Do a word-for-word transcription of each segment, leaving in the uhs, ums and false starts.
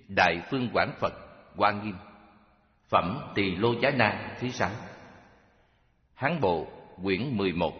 Đại Phương Quảng Phật Hoa Nghiêm. Phẩm Tỳ Lô Giá Na thứ sáu. Hán Bộ quyển mười một.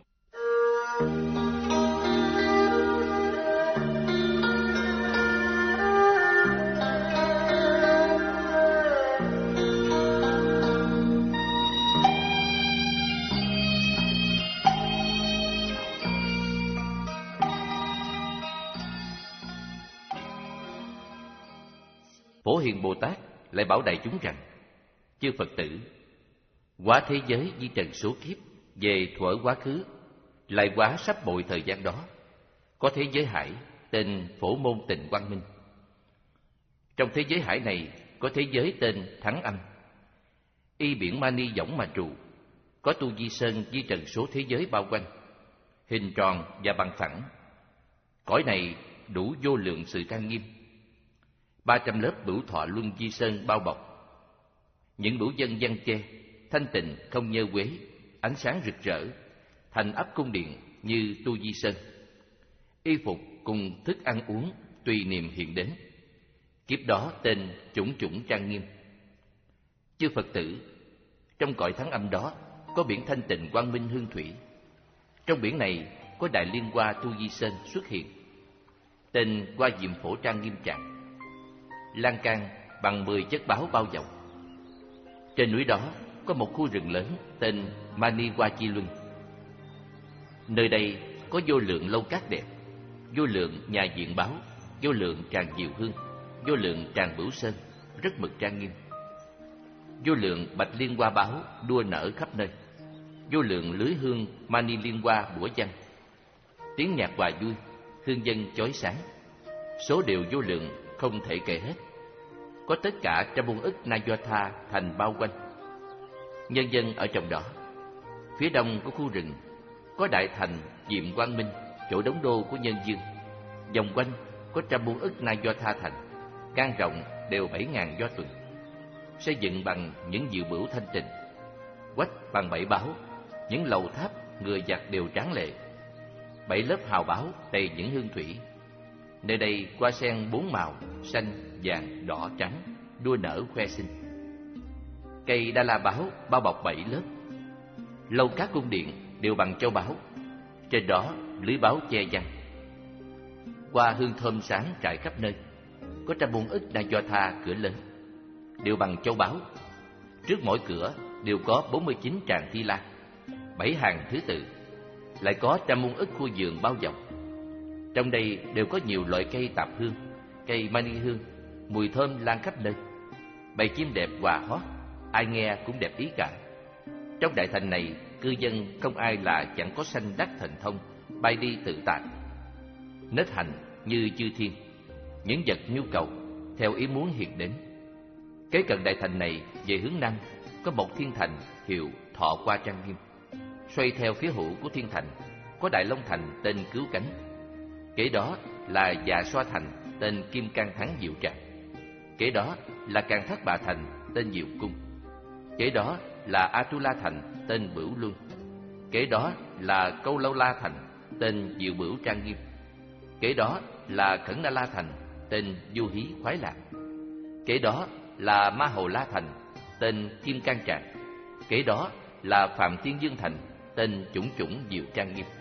Phổ Hiền Bồ Tát lại bảo đại chúng rằng: chư Phật tử, quá thế giới di trần số kiếp về thuở quá khứ, lại quá sắp bội thời gian đó, có thế giới hải tên Phổ Môn Tịnh Quang Minh. Trong thế giới hải này có thế giới tên Thắng Âm. Y biển Mani võng mà trụ, có tu di sơn di trần số thế giới bao quanh, hình tròn và bằng phẳng. Cõi này đủ vô lượng sự trang nghiêm. Ba trăm lớp bửu thọ luân di sơn bao bọc. Những bửu dân văn che, thanh tịnh không nhơ quế, ánh sáng rực rỡ, thành ấp cung điện như tu di sơn. Y phục cùng thức ăn uống tùy niệm hiện đến. Kiếp đó tên chủng chủng trang nghiêm. Chư Phật tử, trong cõi Thắng Âm đó có biển thanh tịnh quang minh hương thủy. Trong biển này có đại liên hoa tu di sơn xuất hiện, tên Hoa Diệm Phổ trang nghiêm trạng. Lan can bằng mười chất báo bao vọng. Trên núi đó có một khu rừng lớn tên Mani Hoa Chi Luân. Nơi đây có vô lượng lâu cát đẹp, vô lượng nhà diện báo, vô lượng tràng diệu hương, vô lượng tràng bửu sơn rất mực trang nghiêm, vô lượng bạch liên hoa báo đua nở khắp nơi, vô lượng lưới hương Mani liên hoa bủa văng, tiếng nhạc hòa vui, hương dân chói sáng, số điều vô lượng không thể kể hết. Có tất cả trăm muôn ức na do tha thành bao quanh. Nhân dân ở trong đó. Phía đông của khu rừng có đại thành Diệm Quang Minh, chỗ đóng đô của nhân dương. Vòng quanh có trăm muôn ức na do tha thành, gan rộng đều bảy ngàn do tuần, xây dựng bằng những diệu bửu thanh tịnh, quách bằng bảy báo, những lầu tháp người giặt đều tráng lệ, bảy lớp hào báo đầy những hương thủy. Nơi đây hoa sen bốn màu, xanh, vàng, đỏ, trắng, đua nở khoe xinh. Cây đa la báo bao bọc bảy lớp. Lâu các cung điện đều bằng châu báu, trên đó lưới báo che văng. Hoa hương thơm sáng trải khắp nơi. Có trăm muôn ức na do tha cửa lớn, đều bằng châu báu. Trước mỗi cửa đều có bốn mươi chín tràng thi la, bảy hàng thứ tự. Lại có trăm muôn ức khu vườn bao vọng. Trong đây đều có nhiều loại cây tạp hương, cây mani hương, mùi thơm lan khắp nơi. Bầy chim đẹp hòa hót, ai nghe cũng đẹp ý cả. Trong đại thành này, cư dân không ai là chẳng có sanh đắc thần thông, bay đi tự tại, nết hành như chư thiên. Những vật nhu cầu theo ý muốn hiện đến. Kế cận đại thành này về hướng nam có một thiên thành hiệu Thọ Hoa trang nghiêm. Xoay theo phía hữu của thiên thành có đại long thành tên Cứu Cánh. Kế đó là Dạ Xoa thành tên Kim Cang Thắng Diệu Tràng. Kế đó là Càn Thác Bạ thành tên Diệu Cung. Kế đó là Atula thành tên Bửu Luân. Kế đó là Câu Lâu La thành tên Diệu Bửu trang nghiêm. Kế đó là Khẩn Na La thành tên Du Hí khoái lạc. Kế đó là Ma Hồ La thành tên Kim Cang Tràng. Kế đó là Phạm Thiên Dương thành tên Chủng Chủng Diệu trang nghiêm.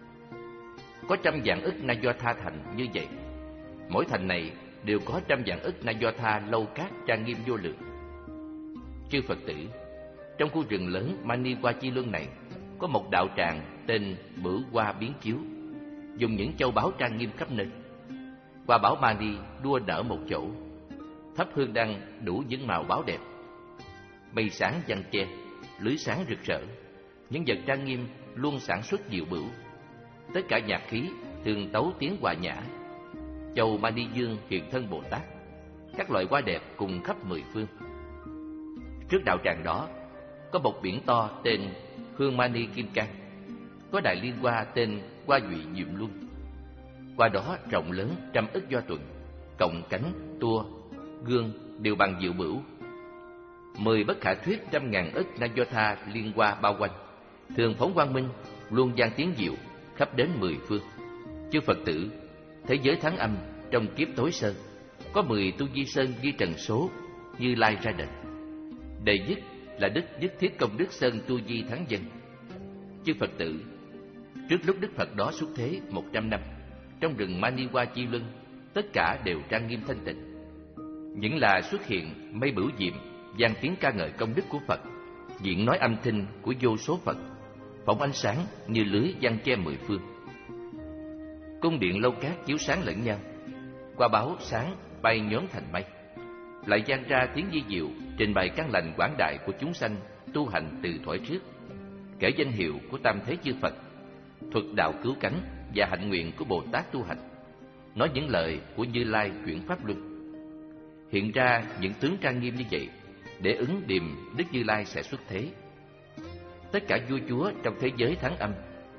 Có trăm vạn ức na do tha thành như vậy. Mỗi thành này đều có trăm vạn ức na do tha lâu cát trang nghiêm vô lượng. Chư Phật tử, trong khu rừng lớn Mani Hoa Chi Luân này có một đạo tràng tên Bửu Hoa Biến Chiếu, dùng những châu báu trang nghiêm khắp nơi. Hoa bảo Mani đua nở một chỗ, thắp hương đăng đủ những màu báo đẹp. Mây sáng giăng che, lưới sáng rực rỡ, những vật trang nghiêm luôn sản xuất diệu bửu. Tất cả nhạc khí thường tấu tiếng hòa nhã. Châu Mani Dương hiện thân Bồ Tát, các loại hoa đẹp cùng khắp mười phương. Trước đạo tràng đó có một biển to tên Hương Mani Kim Cang. Có đại liên hoa tên Hoa Duy Diệm Luân. Hoa đó rộng lớn trăm ức do tuần, cọng cánh, tua, gương đều bằng diệu bửu. Mười bất khả thuyết trăm ngàn ức na do tha liên hoa bao quanh, thường phóng quang minh, luôn gian tiếng diệu khắp đến mười phương. Chư Phật tử, thế giới Thắng Âm trong kiếp tối sơ có mười tu di sơn ghi trần số Như Lai ra đời. Đệ nhất là Đức Nhất Thiết Công Đức Sơn Tu Di Thắng Dân. Chư Phật tử, trước lúc Đức Phật đó xuất thế một trăm năm, trong rừng Maniwa Chi Luân, tất cả đều trang nghiêm thanh tịnh. Những là xuất hiện mây bửu diệm, vang tiếng ca ngợi công đức của Phật, diễn nói âm thanh của vô số Phật, phóng ánh sáng như lưới giăng che mười phương. Cung điện lâu cát chiếu sáng lẫn nhau, qua báo sáng bay nhón thành mây, lại vang ra tiếng di diệu trình bày căn lành quảng đại của chúng sanh tu hành từ thuở trước, kể danh hiệu của tam thế chư Phật, thuật đạo cứu cánh và hạnh nguyện của Bồ Tát tu hành, nói những lời của Như Lai chuyển pháp luân. Hiện ra những tướng trang nghiêm như vậy để ứng điềm Đức Như Lai sẽ xuất thế. Tất cả vua chúa trong thế giới thắng âm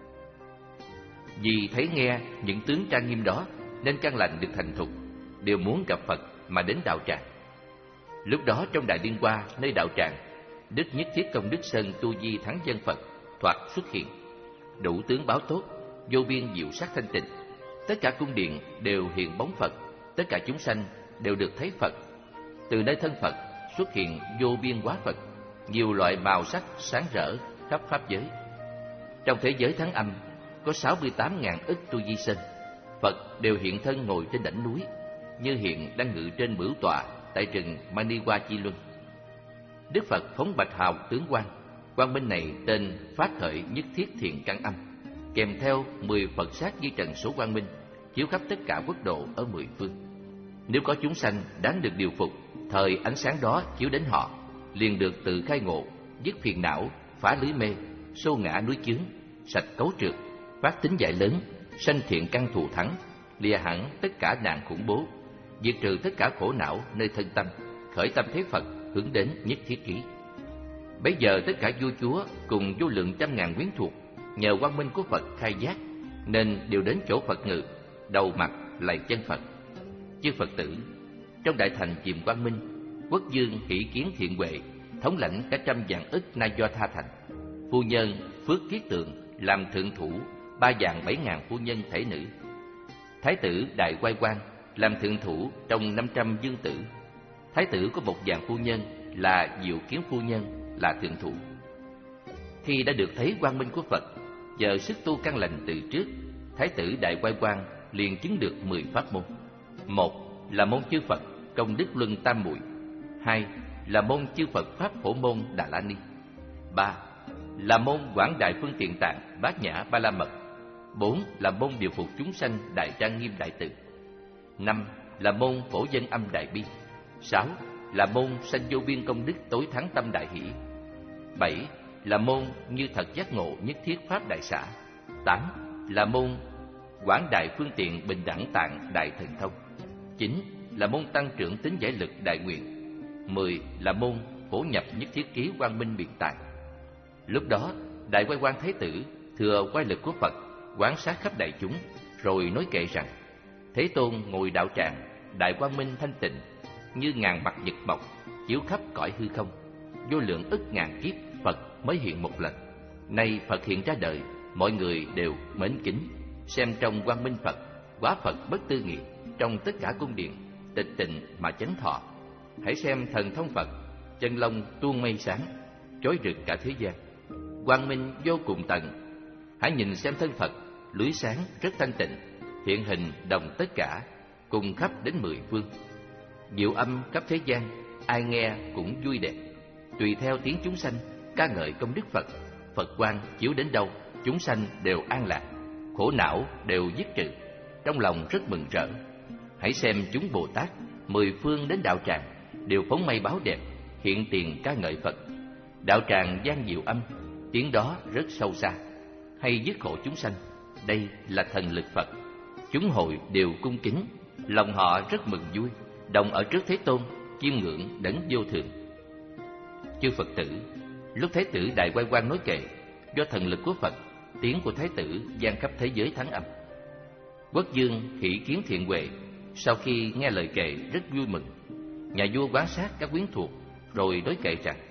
vì thấy nghe những tướng trang nghiêm đó nên căn lành được thành thục, đều muốn gặp Phật mà đến đạo tràng. Lúc đó trong đại liên hoa nơi đạo tràng, Đức Nhất Thiết Công Đức Sơn Tu Di Thắng Dân Phật thoạt xuất hiện, đủ tướng báo tốt, vô biên diệu sắc thanh tịnh. Tất cả cung điện đều hiện bóng Phật, tất cả chúng sanh đều được thấy Phật. Từ nơi thân Phật xuất hiện vô biên hóa Phật, nhiều loại màu sắc sáng rỡ khắp pháp giới. Trong thế giới thắng âm có sáu mươi tám ngàn ức tu di sơn, Phật đều hiện thân ngồi trên đỉnh núi, như hiện đang ngự trên bửu tọa tại rừng Maniwa Chi Luân. Đức Phật phóng bạch hào tướng quang, quang minh này tên Phát Hợi Nhất Thiết Thiện Căn Âm, kèm theo mười Phật sát di trần số quang minh, chiếu khắp tất cả quốc độ ở mười phương. Nếu có chúng sanh đáng được điều phục, thời ánh sáng đó chiếu đến họ, liền được tự khai ngộ, dứt phiền não, phá lưới mê, xô ngã núi chướng, sạch cấu trượt, phát tính giải lớn, sanh thiện căn thù thắng, lìa hẳn tất cả nạn khủng bố, diệt trừ tất cả khổ não nơi thân tâm, khởi tâm thế Phật hướng đến nhất thiết ký. Bấy giờ tất cả vua chúa cùng vô lượng trăm ngàn quyến thuộc nhờ quang minh của Phật khai giác nên đều đến chỗ Phật ngự, đầu mặt lạy chân Phật. Chư Phật tử, trong đại thành Diệm Quang Minh, quốc vương Hỷ Kiến Thiện Huệ thống lãnh cả trăm vạn ức Na Do Tha thành, phu nhân Phước Kiết Tượng làm thượng thủ ba vạn bảy ngàn phu nhân thể nữ, thái tử Đại Quay Quang làm thượng thủ trong năm trăm dương tử, thái tử có một vạn phu nhân là Diệu Kiến phu nhân là thượng thủ. Khi đã được thấy quang minh của Phật, nhờ sức tu căn lành từ trước, thái tử Đại Quay Quang liền chứng được mười pháp môn. Một là môn chư Phật công đức luân tam muội, hai là môn chư Phật pháp phổ môn Đà La Ni, ba là môn quảng đại phương tiện tạng bát nhã ba la mật, bốn là môn điều phục chúng sanh đại trang nghiêm đại từ, năm là môn phổ dân âm đại bi, sáu là môn sanh vô biên công đức tối thắng tâm đại hỷ, bảy là môn như thật giác ngộ nhất thiết pháp đại xả, tám là môn quảng đại phương tiện bình đẳng tạng đại thần thông, chín là môn tăng trưởng tính giải lực đại nguyện, mười là môn phổ nhập nhất thiết ký quang minh biện tạng. Lúc đó Đại Quay Quang Thái tử thừa quay lực của Phật quán sát khắp đại chúng, rồi nói kệ rằng: Thế Tôn ngồi đạo tràng, đại quang minh thanh tịnh, như ngàn mặt nhật mộc chiếu khắp cõi hư không, vô lượng ức ngàn kiếp Phật mới hiện một lần. Nay Phật hiện ra đời, mọi người đều mến kính, xem trong quang minh Phật, quá Phật bất tư nghị, trong tất cả cung điện tịch tịnh mà chánh thọ. Hãy xem thần thông Phật, chân long tuôn mây sáng, chói rực cả thế gian, quang minh vô cùng tận. Hãy nhìn xem thân Phật, lưới sáng rất thanh tịnh, hiện hình đồng tất cả, cùng khắp đến mười phương. Diệu âm khắp thế gian, ai nghe cũng vui đẹp. Tùy theo tiếng chúng sanh ca ngợi công đức Phật, Phật quang chiếu đến đâu, chúng sanh đều an lạc, khổ não đều dứt trừ, trong lòng rất mừng rỡ. Hãy xem chúng Bồ Tát mười phương đến đạo tràng, đều phóng mây báo đẹp, hiện tiền ca ngợi Phật. Đạo tràng vang diệu âm, tiếng đó rất sâu xa, hay dứt khổ chúng sanh. Đây là thần lực Phật. Chúng hội đều cung kính, lòng họ rất mừng vui, đồng ở trước Thế Tôn, chiêm ngưỡng đấng vô thượng. Chư Phật tử, lúc Thái tử Đại Quay Quang nói kệ, do thần lực của Phật, tiếng của Thái tử vang khắp thế giới thắng âm. Quốc vương Hỷ Kiến Thiện Huệ sau khi nghe lời kệ rất vui mừng. Nhà vua quan sát các quyến thuộc, rồi đối kệ rằng: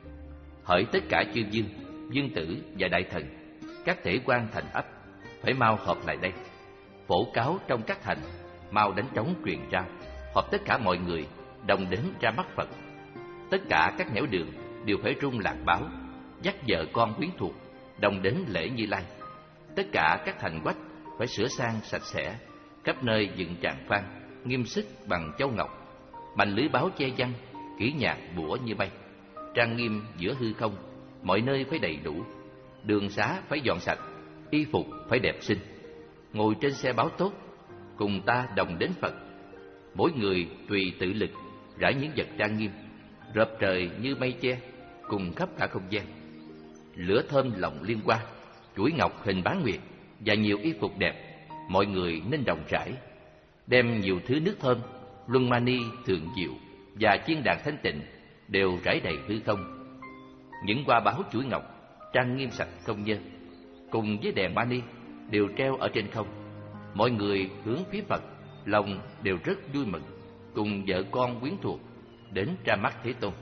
Hỡi tất cả chư vương, vương tử và đại thần, các thể quan thành ấp, phải mau họp lại đây, phổ cáo trong các thành, mau đánh trống truyền rao, họp tất cả mọi người đồng đến ra mắt Phật. Tất cả các nẻo đường đều phải rung lạc báo, dắt vợ con quyến thuộc đồng đến lễ Như Lai. Tất cả các thành quách phải sửa sang sạch sẽ, khắp nơi dựng tràng phan nghiêm sức bằng châu ngọc, mành lưới báo che chắn, kỹ nhạc bủa như bay, trang nghiêm giữa hư không. Mọi nơi phải đầy đủ, đường xá phải dọn sạch, y phục phải đẹp xinh. Ngồi trên xe báo tốt, cùng ta đồng đến Phật. Mỗi người tùy tự lực rải những vật trang nghiêm, rợp trời như mây che, cùng khắp cả không gian. Lửa thơm lộng liên hoa, chuỗi ngọc hình bán nguyệt và nhiều y phục đẹp, mọi người nên đồng rải. Đem nhiều thứ nước thơm, luân mani thường diệu và chiên đàn thanh tịnh đều rải đầy hư không. Những hoa báo chuỗi ngọc trang nghiêm sạch không nhơ, cùng với đèn mani đều treo ở trên không. Mọi người hướng phía Phật, lòng đều rất vui mừng, cùng vợ con quyến thuộc đến ra mắt Thế Tôn.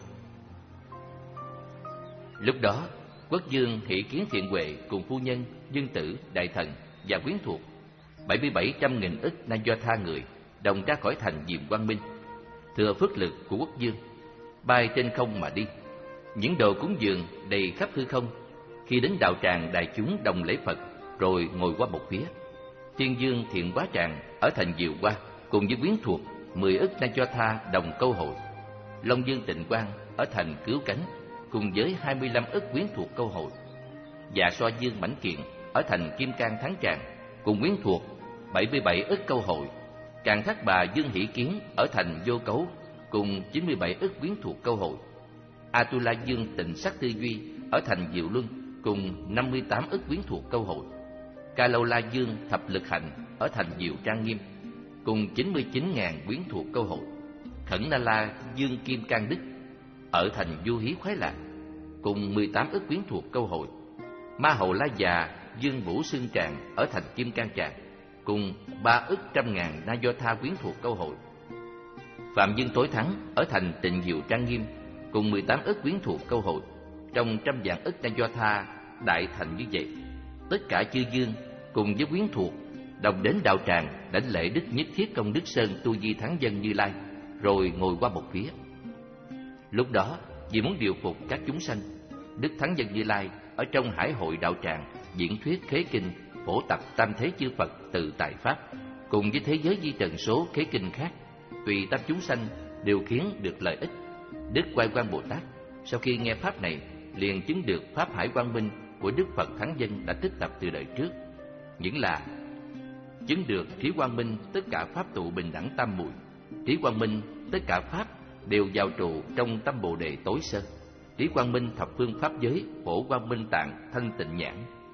Lúc đó, Quốc vương Hỷ Kiến Thiện Huệ cùng phu nhân, Dương Tử, đại thần và quyến thuộc bảy mươi bảy trăm nghìn ức na do tha người đồng ra khỏi thành Diệm Quang Minh, thừa phước lực của quốc vương, bay trên không mà đi. Những đồ cúng dường đầy khắp hư không. Khi đến đạo tràng, đại chúng đồng lễ Phật rồi ngồi qua một phía. Thiên Dương Thiện Quá Tràng ở thành Diệu Hoa cùng với quyến thuộc mười ức na do tha đồng câu hội. Long Dương Tịnh Quang ở thành Cứu Cánh cùng với hai mươi lăm ức quyến thuộc câu hội. Dạ Xoa Dương Mãnh Kiện ở thành Kim Cang Thắng Tràng cùng quyến thuộc bảy mươi bảy ức câu hội. Càn Thác Bà Dương Hỷ Kiến ở thành Vô Cấu cùng chín mươi bảy ức quyến thuộc câu hội. Atula Dương Tịnh Sắc Tư Duy ở thành Diệu Luân cùng năm mươi tám ức quyến thuộc câu hội. Ca Lâu La Dương Thập Lực Hạnh ở thành Diệu Trang Nghiêm cùng chín mươi chín ngàn quyến thuộc câu hội. Khẩn Na La Dương Kim Cang Đức ở thành Du Hí Khoái Lạc cùng mười tám ức quyến thuộc câu hội. Ma Hầu La Già Dương Vũ Xương Tràng ở thành Kim Cang Tràng cùng ba ức trăm ngàn na do tha quyến thuộc câu hội. Phạm Dương Tối Thắng ở thành Tịnh Diệu Trang Nghiêm cùng mười tám ức quyến thuộc câu hội. Trong trăm vạn ức na do tha đại thành như vậy, tất cả chư dương cùng với quyến thuộc đồng đến đạo tràng đảnh lễ Đức Nhất Thiết Công Đức Sơn Tu Di Thắng Dân Như Lai, rồi ngồi qua một phía. Lúc đó, vì muốn điều phục các chúng sanh, Đức Thắng Dân Như Lai ở trong hải hội đạo tràng diễn thuyết khế kinh, phổ tập tam thế chư Phật tự tại pháp, cùng với thế giới di trần số khế kinh khác, tùy tâm chúng sanh đều khiến được lợi ích. Đức Quay Quang Bồ Tát sau khi nghe pháp này liền chứng được pháp hải quang minh của Đức Phật Thắng Dân đã tích tập từ đời trước, những là chứng được trí quang minh tất cả pháp tụ bình đẳng tam muội, trí quang minh tất cả pháp đều vào trụ trong tâm bồ đề tối sơ, trí quang minh thập phương pháp giới phổ quang minh tạng thanh tịnh nhãn,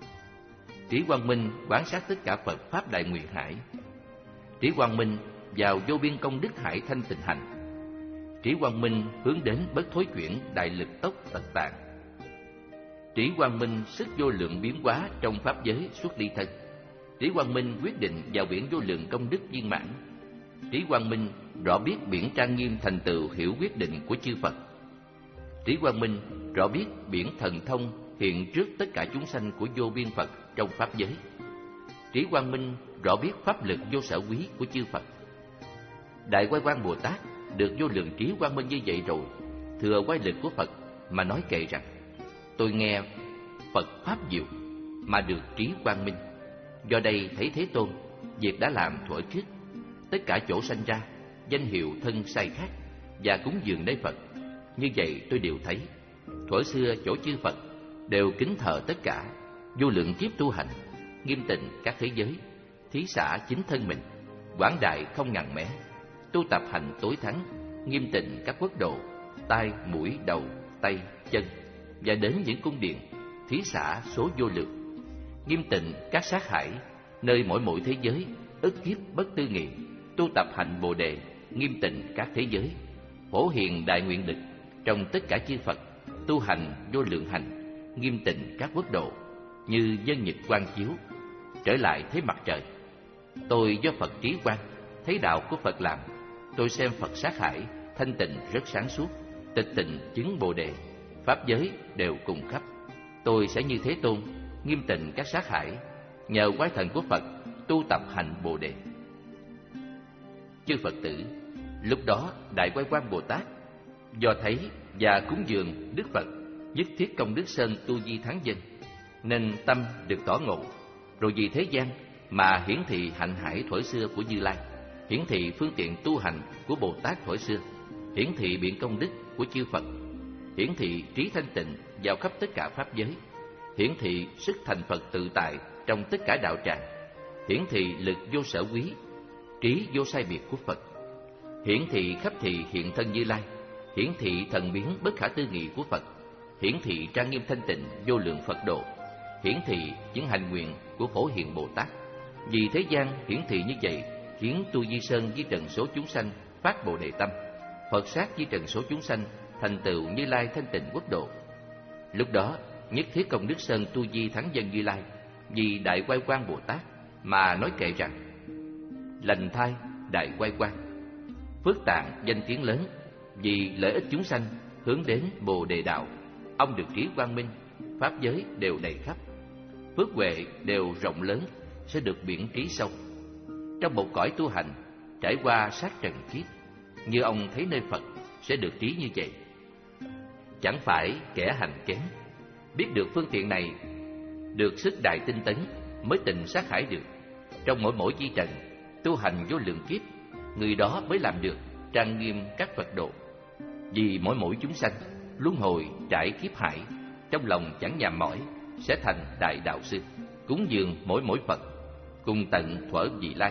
trí quang minh quán sát tất cả Phật pháp đại nguyện hải, trí quang minh vào vô biên công đức hải thanh tịnh hành, trí quang minh hướng đến bất thối chuyển đại lực tốc tật tạng, trí quang minh sức vô lượng biến hóa trong pháp giới xuất ly thân, trí quang minh quyết định vào biển vô lượng công đức viên mãn, trí quang minh rõ biết biển trang nghiêm thành tựu hiểu quyết định của chư Phật, trí quang minh rõ biết biển thần thông hiện trước tất cả chúng sanh của vô biên Phật trong pháp giới, trí quang minh rõ biết pháp lực vô sở quý của chư Phật. Đại Quay Quang Bồ Tát được vô lượng trí quang minh như vậy rồi, thừa quay lực của Phật mà nói kệ rằng: tôi nghe Phật pháp diệu mà được trí quang minh. Do đây thấy Thế Tôn việc đã làm thuở trước, tất cả chỗ sanh ra danh hiệu thân sai khác và cúng dường nơi Phật, như vậy tôi đều thấy. Thuở xưa chỗ chư Phật đều kính thờ tất cả, vô lượng kiếp tu hành, nghiêm tịnh các thế giới, thí xả chính thân mình, quảng đại không ngàn mé, tu tập hành tối thắng, nghiêm tịnh các quốc độ, tai, mũi, đầu, tay, chân, và đến những cung điện, thí xả số vô lượng, nghiêm tịnh các sát hải, nơi mỗi mỗi thế giới, ức kiếp bất tư nghị, tu tập hành bồ đề, nghiêm tịnh các thế giới, phổ hiền đại nguyện lực, trong tất cả chư Phật, tu hành vô lượng hành, nghiêm tịnh các quốc độ, như dân nhật quang chiếu, trở lại thấy mặt trời. Tôi do Phật trí quang, thấy đạo của Phật làm, tôi xem Phật sát hải, thanh tịnh rất sáng suốt, tịch tịnh chứng bồ đề, pháp giới đều cùng khắp. Tôi sẽ như Thế Tôn, nghiêm tịnh các sát hải, nhờ quái thần của Phật tu tập hành bồ đề. Chư Phật tử, Lúc đó Đại Quay Quang Bồ Tát do thấy và cúng dường Đức Phật nhất thiết công đức sơn tu di thắng dân, nên tâm được tỏ ngộ, rồi vì thế gian mà hiển thị hạnh hải thuở xưa của Như Lai, hiển thị phương tiện tu hành của Bồ Tát thuở xưa, hiển thị biện công đức của chư Phật, hiển thị trí thanh tịnh vào khắp tất cả pháp giới, hiển thị sức thành Phật tự tại trong tất cả đạo tràng, hiển thị lực vô sở quý, trí vô sai biệt của Phật, hiển thị khắp thị hiện thân Như Lai, hiển thị thần biến bất khả tư nghị của Phật, hiển thị trang nghiêm thanh tịnh vô lượng Phật độ, hiển thị những hành nguyện của Phổ Hiền Bồ Tát. Vì thế gian hiển thị như vậy, khiến tu di sơn với trần số chúng sanh phát Bồ Đề tâm, Phật sát với trần số chúng sanh thành tựu Như Lai thanh tịnh quốc độ. Lúc đó nhất thiết công đức sơn tu di thắng dân Như Lai vì Đại Quay Quang Bồ Tát mà nói kệ rằng: lành thai Đại Quay Quang, phước tạng danh tiếng lớn, vì lợi ích chúng sanh hướng đến Bồ Đề đạo, ông được trí quang minh, pháp giới đều đầy khắp, phước huệ đều rộng lớn, sẽ được biển trí sâu. Trong một cõi tu hành trải qua sát trần kiếp, như ông thấy nơi Phật sẽ được trí như vậy. Chẳng phải kẻ hành kém biết được phương tiện này, được sức đại tinh tấn mới tình sát hải được. Trong mỗi mỗi chi trần tu hành vô lượng kiếp, người đó mới làm được trang nghiêm các Phật độ. Vì mỗi mỗi chúng sanh luân hồi trải kiếp hải, trong lòng chẳng nhàm mỏi, sẽ thành đại đạo sư, cúng dường mỗi mỗi Phật cùng tận thuở vị lai.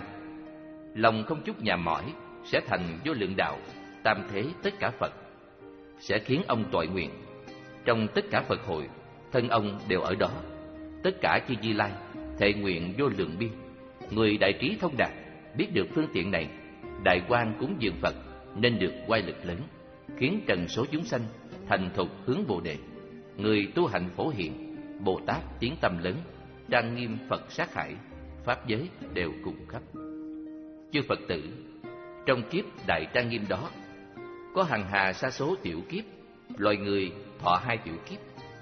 Lòng không chút nhàm mỏi, sẽ thành vô lượng đạo, tam thế tất cả Phật, sẽ khiến ông toại nguyện. Trong tất cả Phật hội, thân ông đều ở đó. Tất cả chư Như Lai thệ nguyện vô lượng biên. Người đại trí thông đạt biết được phương tiện này, đại quan cúng dường Phật nên được oai lực lớn, khiến trần số chúng sanh thành thục hướng Bồ Đề. Người tu hành Phổ Hiền Bồ Tát tiếng tâm lớn, trang nghiêm Phật sát hải, pháp giới đều cùng khắp. Chư Phật tử, trong kiếp đại trang nghiêm đó, có hằng hà sa số tiểu kiếp, loài người thọ hai tiểu kiếp.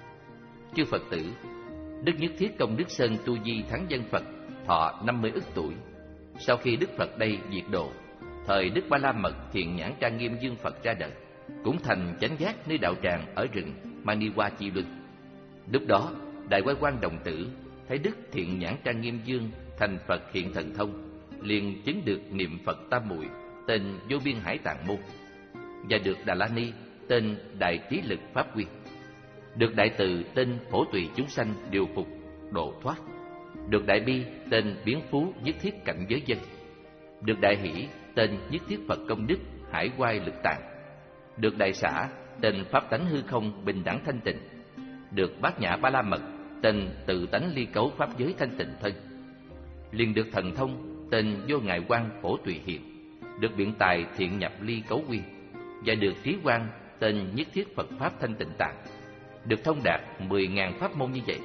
Chư Phật tử, Đức Nhất Thiết Công Đức Sơn Tu Di Thắng Dân Phật thọ năm mươi ức tuổi. Sau khi Đức Phật đây diệt độ, thời Đức Ba La Mật Thiện Nhãn Trang Nghiêm Dương Phật ra đời, cũng thành chánh giác nơi đạo tràng ở rừng Maniwa Chi Luân. Lúc đó Đại Quay Quang Đồng Tử thấy Đức Thiện Nhãn Trang Nghiêm Dương thành Phật hiện thần thông, liền chứng được niệm Phật tam muội tên Vô Biên Hải Tạng Môn, và được Đà La Ni tên Đại Trí Lực Pháp Quy, được Đại Từ tên Phổ Tùy Chúng Sanh Điều Phục Độ Thoát, được Đại Bi tên Biến Phú Nhất Thiết Cảnh Giới Dân, được Đại Hỷ tên Nhất Thiết Phật Công Đức Hải Quai Lực Tạng, được Đại Xả tên Pháp Tánh Hư Không Bình Đẳng Thanh Tịnh, được Bát Nhã Ba La Mật tên Tự Tánh Ly Cấu Pháp Giới Thanh Tịnh Thân, liền được thần thông tên Vô Ngại Quang Phổ Tùy Hiện, được biện tài Thiện Nhập Ly Cấu Quy, và được trí quang tên Nhất Thiết Phật Pháp Thanh Tịnh Tạng, được thông đạt mười ngàn pháp môn như vậy.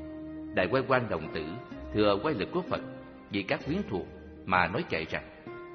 Đại Quay Quang Đồng Tử thừa quay lực của Phật vì các quyến thuộc mà nói kệ rằng: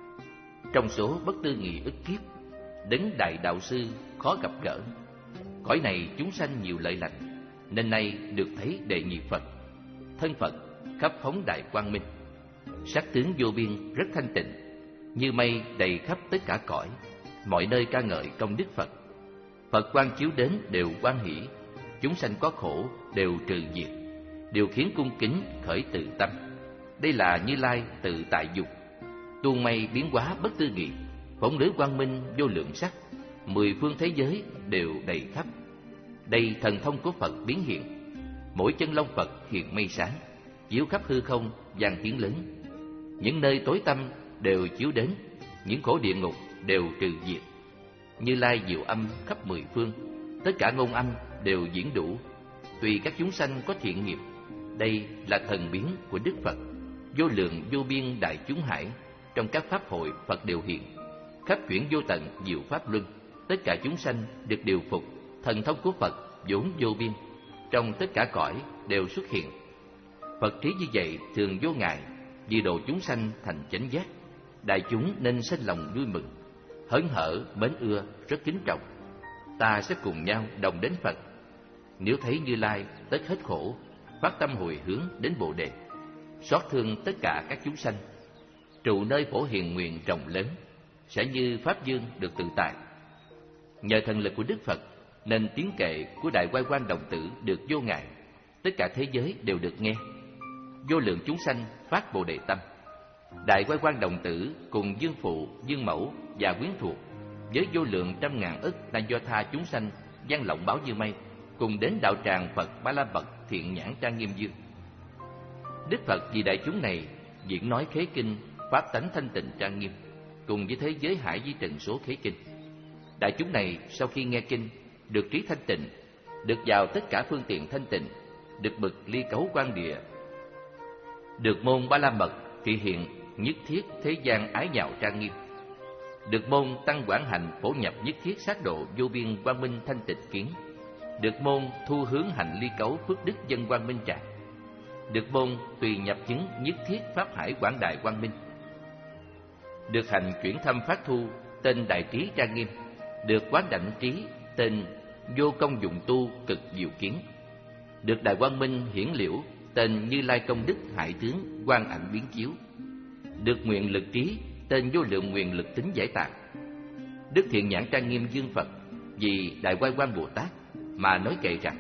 trong số bất tư nghị ức kiếp, đấng đại đạo sư khó gặp gỡ. Cõi này chúng sanh nhiều lợi lành, nên nay được thấy đệ nhị Phật. Thân Phật khắp phóng đại quang minh, sắc tướng vô biên rất thanh tịnh, như mây đầy khắp tất cả cõi, mọi nơi ca ngợi công đức Phật. Phật quang chiếu đến đều hoan hỷ, chúng sanh có khổ đều trừ diệt, điều khiến cung kính khởi tự tâm. Đây là Như Lai tự tại dục, tuôn mây biến hóa bất tư nghị, phóng lưới quang minh vô lượng sắc, mười phương thế giới đều đầy khắp. Đây thần thông của Phật biến hiện, mỗi chân long Phật hiện mây sáng, chiếu khắp hư không vang tiếng lớn. Những nơi tối tăm đều chiếu đến, những khổ địa ngục đều trừ diệt. Như Lai diệu âm khắp mười phương, tất cả ngôn âm đều diễn đủ. Tùy các chúng sanh có thiện nghiệp, đây là thần biến của Đức Phật. Vô lượng vô biên đại chúng hải, trong các pháp hội Phật đều hiện, khắp chuyển vô tận diệu pháp luân, tất cả chúng sanh được điều phục. Thần thông của Phật vốn vô biên, trong tất cả cõi đều xuất hiện. Phật trí như vậy thường vô ngại, vì độ chúng sanh thành chánh giác. Đại chúng nên sinh lòng vui mừng, hớn hở mến ưa rất kính trọng. Ta sẽ cùng nhau đồng đến Phật. Nếu thấy Như Lai tất hết khổ, phát tâm hồi hướng đến Bồ Đề, xót thương tất cả các chúng sanh, trụ nơi Phổ Hiền nguyện rộng lớn, sẽ như Pháp Dương được tự tại. Nhờ thần lực của Đức Phật nên tiếng kệ của Đại Oai Quan Đồng Tử được vô ngại, tất cả thế giới đều được nghe. Vô lượng chúng sanh phát Bồ Đề tâm. Đại Oai Quan Đồng Tử cùng Dương Phụ, Dương Mẫu và quyến thuộc với vô lượng trăm ngàn ức Na Do Tha chúng sanh vang lộng báo như mây, cùng đến đạo tràng Phật Ba La Mật Thiện Nhãn Trang Nghiêm Dương. Đức Phật vì đại chúng này diễn nói khế kinh pháp tánh thanh tịnh trang nghiêm, cùng với thế giới hải di trần số khế kinh. Đại chúng này sau khi nghe kinh được trí thanh tịnh, được vào tất cả phương tiện thanh tịnh, được bực ly cấu quan địa, được môn Ba La Mật thị hiện nhất thiết thế gian ái nhạo trang nghiêm, được môn tăng quảng hành phổ nhập nhất thiết sát độ vô biên quang minh thanh tịnh kiến, được môn thu hướng hành ly cấu phước đức dân quang minh tràng, được môn tùy nhập chứng nhất thiết pháp hải quảng đại quang minh, được hành chuyển thâm phát thu tên đại trí trang nghiêm, được quán đảnh trí tên vô công dụng tu cực diệu kiến, được đại quang minh hiển liễu tên Như Lai công đức hải tướng quang ảnh biến chiếu, được nguyện lực trí tên vô lượng nguyện lực tính giải tạng. Đức Thiện Nhãn Trang Nghiêm Dương Phật vì Đại Oai Quan Bồ Tát mà nói kệ rằng: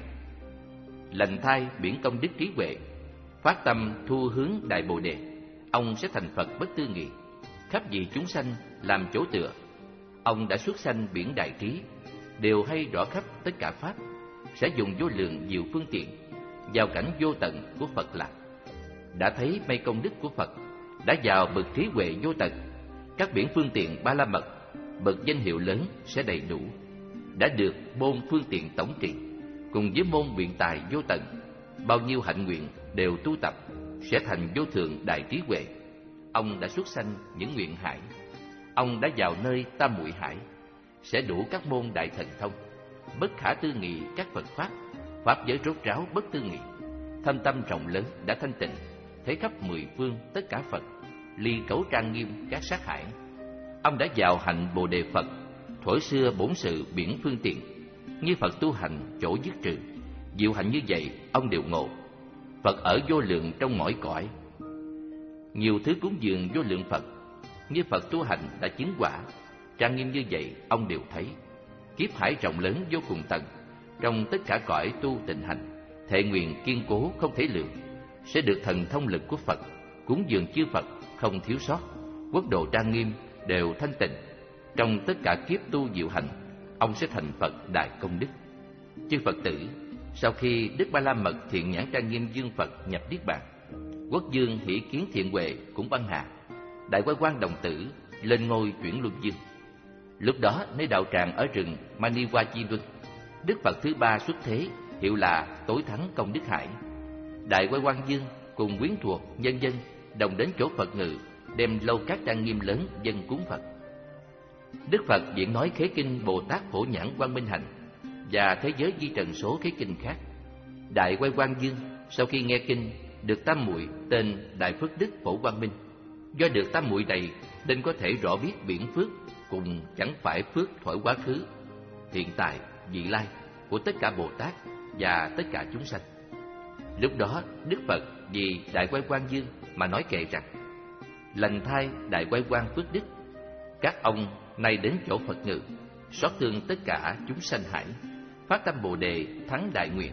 lành thai biển công đức trí huệ, phát tâm thu hướng Đại Bồ Đề, ông sẽ thành Phật bất tư nghị, khắp vì chúng sanh làm chỗ tựa. Ông đã xuất sanh biển đại trí, đều hay rõ khắp tất cả pháp, sẽ dùng vô lượng nhiều phương tiện vào cảnh vô tận của Phật lạc. Đã thấy mây công đức của Phật, đã vào bậc trí huệ vô tận, các biển phương tiện Ba La Mật, bậc danh hiệu lớn sẽ đầy đủ. Đã được môn phương tiện tổng trị, cùng với môn biện tài vô tận, bao nhiêu hạnh nguyện đều tu tập, sẽ thành vô thượng đại trí huệ. Ông đã xuất sanh những nguyện hải, ông đã vào nơi tam muội hải, sẽ đủ các môn đại thần thông, bất khả tư nghị các Phật pháp, pháp giới rốt ráo bất tư nghị. Thâm tâm rộng lớn đã thanh tịnh, thấy khắp mười phương tất cả Phật, ly cấu trang nghiêm các sát hải. Ông đã vào hạnh Bồ Đề Phật, thuở xưa bổn sự biển phương tiện, như Phật tu hành chỗ dứt trừ, diệu hạnh như vậy ông đều ngộ. Phật ở vô lượng trong mỗi cõi, nhiều thứ cúng dường vô lượng Phật, như Phật tu hành đã chứng quả, trang nghiêm như vậy ông đều thấy. Kiếp hải rộng lớn vô cùng tận, trong tất cả cõi tu tịnh hành, thệ nguyện kiên cố không thể lượng, sẽ được thần thông lực của Phật, cúng dường chư Phật không thiếu sót, quốc độ trang nghiêm đều thanh tịnh. Trong tất cả kiếp tu diệu hành, ông sẽ thành Phật đại công đức. Chư Phật tử, sau khi Đức Ba La Mật Thiện Nhãn Trang Nghiêm Dương Phật nhập niết bàn, Quốc Dương Hỷ Kiến Thiện Huệ cũng băng hà, Đại Oai Quan Đồng Tử lên ngôi chuyển luân dương. Lúc đó nơi đạo tràng ở rừng Maniwa Chi Luân, Đức Phật thứ ba xuất thế, hiệu là Tối Thắng Công Đức Hải. Đại Oai Quan Dương cùng quyến thuộc nhân dân đồng đến chỗ Phật ngự, đem lâu các trang nghiêm lớn dân cúng Phật. Đức Phật diễn nói khế kinh Bồ Tát Phổ Nhãn Quang Minh Hạnh và thế giới di trần số khế kinh khác. Đại Oai Quan Dương sau khi nghe kinh được tam muội tên Đại Phước Đức Phổ Quang Minh. Do được tam muội này nên có thể rõ biết biển phước, cùng chẳng phải phước thuở quá khứ, hiện tại, vị lai của tất cả Bồ Tát và tất cả chúng sanh. Lúc đó Đức Phật vì Đại Oai Quan Dương mà nói kệ rằng: lành thai Đại Oai Quan Phước Đức, các ông nay đến chỗ Phật ngự, xót thương tất cả chúng sanh hải, phát tâm Bồ Đề thắng đại nguyện.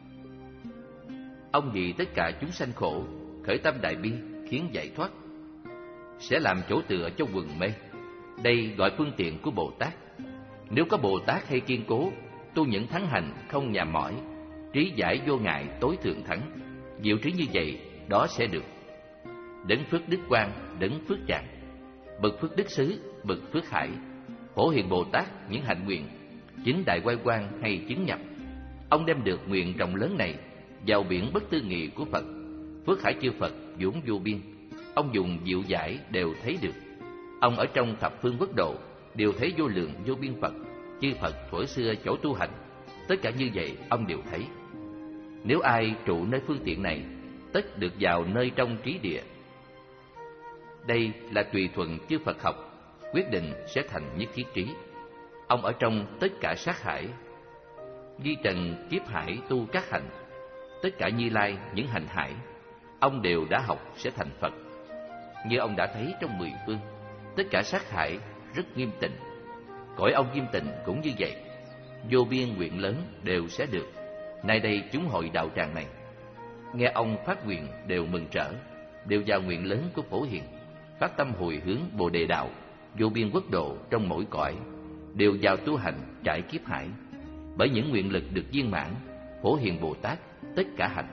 Ông vì tất cả chúng sanh khổ, khởi tâm đại bi khiến giải thoát, sẽ làm chỗ tựa cho quần mê. Đây gọi phương tiện của Bồ Tát. Nếu có Bồ Tát hay kiên cố, tu những thắng hành không nhà mỏi, trí giải vô ngại tối thượng thắng, diệu trí như vậy, đó sẽ được. Đấng Phước Đức Quang, đấng Phước Tràng, bậc Phước Đức Xứ, bậc Phước Hải, phổ hiện Bồ Tát những hạnh nguyện, chính Đại Oai Quan hay chứng nhập. Ông đem được nguyện rộng lớn này vào biển bất tư nghị của Phật, Phước Hải chư Phật vốn vô biên. Ông dùng diệu giải đều thấy được. Ông ở trong thập phương quốc độ đều thấy vô lượng vô biên Phật, chư Phật thuở xưa chỗ tu hành, tất cả như vậy ông đều thấy. Nếu ai trụ nơi phương tiện này, tất được vào nơi trong trí địa. Đây là tùy thuận chư Phật học, quyết định sẽ thành nhất thiết trí. Ông ở trong tất cả sát hải, di trần kiếp hải tu các hành, tất cả Như Lai những hành hải, ông đều đã học sẽ thành Phật. Như ông đã thấy trong mười phương, tất cả sát hải rất nghiêm tịnh. Cõi ông nghiêm tịnh cũng như vậy, vô biên nguyện lớn đều sẽ được. Nay đây chúng hội đạo tràng này, nghe ông phát nguyện đều mừng trở, đều vào nguyện lớn của Phổ Hiền, phát tâm hồi hướng Bồ Đề đạo, vô biên quốc độ trong mỗi cõi, đều vào tu hành trải kiếp hải. Bởi những nguyện lực được viên mãn, Phổ Hiền Bồ Tát tất cả hành.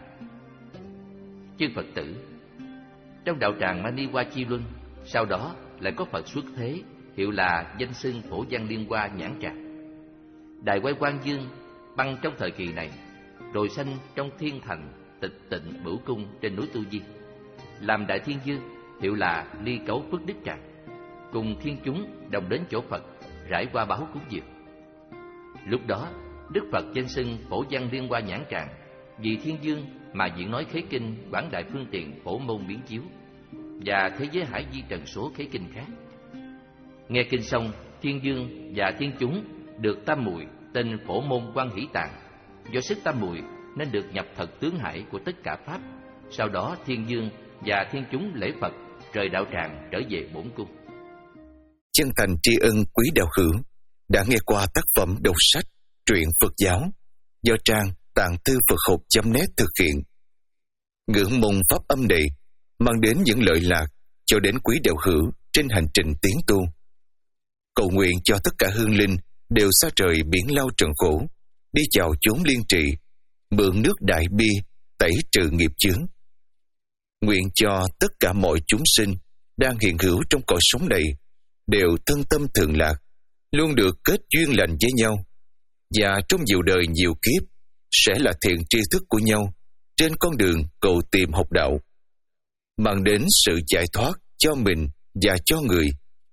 Chư Phật tử, trong đạo tràng Mani Hoa Chi Luân, sau đó lại có Phật xuất thế, hiệu là danh xưng Phổ Văn Liên Hoa Nhãn Tràng. Đại Quay Quang Dương băng trong thời kỳ này, rồi sanh trong thiên thành Tịch Tịnh Bửu Cung trên núi Tu Di, làm Đại Thiên Dương, hiệu là Ly Cấu Phước Đức Tràng, cùng thiên chúng đồng đến chỗ Phật rải qua báo cúng dường. Lúc đó Đức Phật danh xưng Phổ Văn Liên Hoa Nhãn Tràng, vì Thiên Dương mà diễn nói khế kinh Quảng Đại Phương Tiện Phổ Môn Biến Chiếu và thế giới hải di trần số khế kinh khác. Nghe kinh xong, Thiên Dương và thiên chúng được tam muội tên Phổ Môn Quan Hỷ Tạng, do sức tam muội nên được nhập thật tướng hải của tất cả pháp. Sau đó Thiên Dương và thiên chúng lễ Phật, rời đạo tràng trở về bổn cung. Chân thành tri ân quý đạo hữu đã nghe qua tác phẩm đọc sách truyện Phật giáo do trang Tạng Thư Phật Học chấm net thực hiện. Ngưỡng mong pháp âm này mang đến những lợi lạc cho đến quý đạo hữu trên hành trình tiến tu. Cầu nguyện cho tất cả hương linh đều xa trời biển lao trần khổ, đi vào chốn liên trị, mượn nước đại bi tẩy trừ nghiệp chướng. Nguyện cho tất cả mọi chúng sinh đang hiện hữu trong cõi sống này đều thân tâm thường lạc, luôn được kết duyên lành với nhau, và trong nhiều đời nhiều kiếp sẽ là thiện tri thức của nhau trên con đường cầu tìm học đạo, mang đến sự giải thoát cho mình và cho người.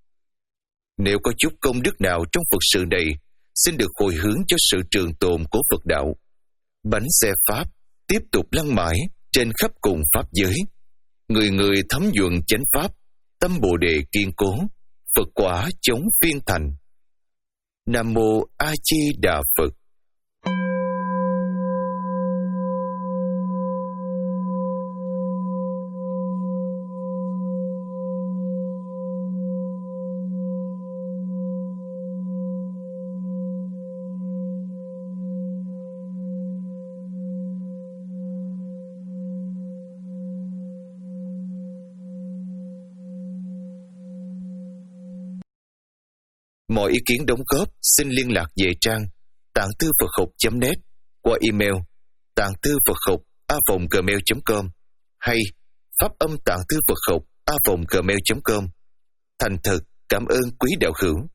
Nếu có chút công đức nào trong Phật sự này, xin được hồi hướng cho sự trường tồn của Phật đạo. Bánh xe Pháp tiếp tục lăn mãi trên khắp cùng Pháp giới. Người người thấm nhuận chánh Pháp, tâm Bồ Đề kiên cố, Phật quả chống phiên thành. Nam Mô A Di Đà Phật. Mọi ý kiến đóng góp xin liên lạc về trang tạng thư Phật học chấm net qua email tạng thư Phật học a vòng gmail chấm com hay pháp âm tạng thư Phật học a vòng gmail chấm com. Thành thật cảm ơn quý đạo hữu.